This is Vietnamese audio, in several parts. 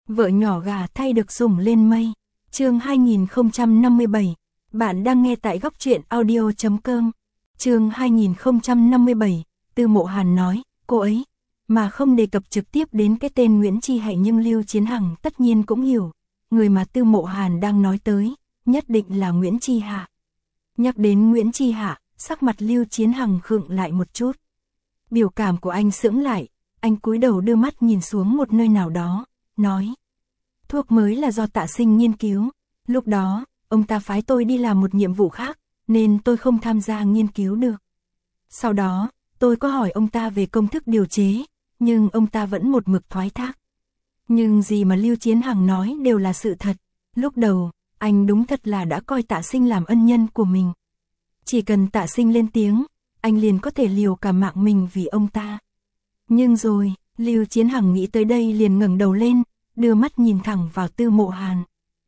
Vợ nhỏ gà thay được sủng lên mây. Chương 2057. Bạn đang nghe tại góc truyện audio.com. Chương 2057. Tư Mộ Hàn nói, cô ấy, mà không đề cập trực tiếp đến cái tên Nguyễn Chi Hạnh, nhưng Lưu Chiến Hằng tất nhiên cũng hiểu, người mà Tư Mộ Hàn đang nói tới, nhất định là Nguyễn Chi Hạ. Nhắc đến Nguyễn Chi Hạ, sắc mặt Lưu Chiến Hằng khựng lại một chút. Biểu cảm của anh sững lại, anh cúi đầu đưa mắt nhìn xuống một nơi nào đó, nói. Thuốc mới là do Tạ Sinh nghiên cứu, lúc đó, ông ta phái tôi đi làm một nhiệm vụ khác, nên tôi không tham gia nghiên cứu được. Sau đó, tôi có hỏi ông ta về công thức điều chế, nhưng ông ta vẫn một mực thoái thác. Nhưng gì mà Lưu Chiến Hằng nói đều là sự thật. Lúc đầu, anh đúng thật là đã coi Tạ Sinh làm ân nhân của mình. Chỉ cần Tạ Sinh lên tiếng, anh liền có thể liều cả mạng mình vì ông ta. Nhưng rồi, Lưu Chiến Hằng nghĩ tới đây liền ngẩng đầu lên, đưa mắt nhìn thẳng vào Tư Mộ Hàn.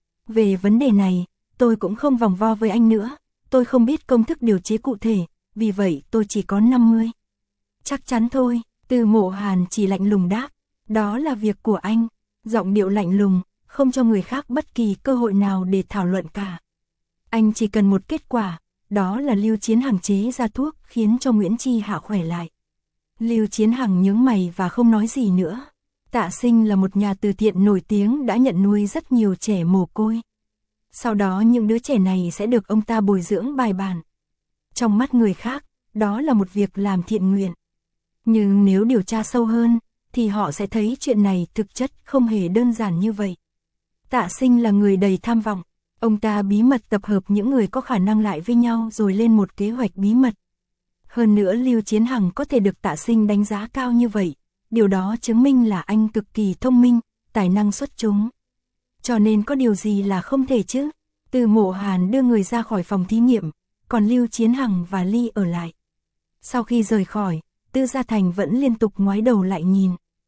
Về vấn đề này, tôi cũng không vòng vo với anh nữa, tôi không biết công thức điều chế cụ thể, vì vậy tôi chỉ có 50. Chắc chắn thôi, Tư Mộ Hàn chỉ lạnh lùng đáp, đó là việc của anh, giọng điệu lạnh lùng, không cho người khác bất kỳ cơ hội nào để thảo luận cả. Anh chỉ cần một kết quả, đó là Lưu Chiến Hằng chế ra thuốc khiến cho Nguyễn Chi Hạ khỏe lại. Lưu Chiến Hằng nhướng mày và không nói gì nữa. Tạ Sinh là một nhà từ thiện nổi tiếng đã nhận nuôi rất nhiều trẻ mồ côi. Sau đó những đứa trẻ này sẽ được ông ta bồi dưỡng bài bản. Trong mắt người khác, đó là một việc làm thiện nguyện. Nhưng nếu điều tra sâu hơn, thì họ sẽ thấy chuyện này thực chất không hề đơn giản như vậy. Tạ Sinh là người đầy tham vọng. Ông ta bí mật tập hợp những người có khả năng lại với nhau rồi lên một kế hoạch bí mật. Hơn nữa Lưu Chiến Hằng có thể được Tạ Sinh đánh giá cao như vậy. Điều đó chứng minh là anh cực kỳ thông minh, tài năng xuất chúng. Cho nên có điều gì là không thể chứ? Tư Mộ Hàn đưa người ra khỏi phòng thí nghiệm, còn Lưu Chiến Hằng và Ly ở lại. Sau khi rời khỏi, Tư Gia Thành vẫn liên tục ngoái đầu lại nhìn.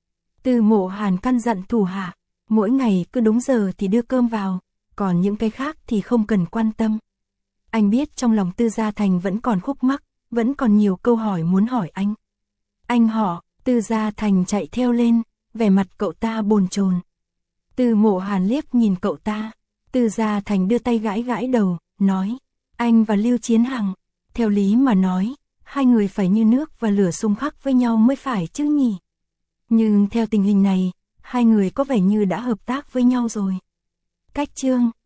Tư Mộ Hàn căn dặn thủ hạ, mỗi ngày cứ đúng giờ thì đưa cơm vào, còn những cái khác thì không cần quan tâm. Anh biết trong lòng Tư Gia Thành vẫn còn khúc mắc, vẫn còn nhiều câu hỏi muốn hỏi anh. Anh họ, Tư Gia Thành chạy theo lên, vẻ mặt cậu ta bồn chồn. Tư Mộ Hàn liếc nhìn cậu ta, Tư Gia Thành đưa tay gãi gãi đầu, nói, anh và Lưu Chiến Hằng, theo lý mà nói, hai người phải như nước và lửa xung khắc với nhau mới phải chứ nhỉ. Nhưng theo tình hình này, hai người có vẻ như đã hợp tác với nhau rồi. Cách chương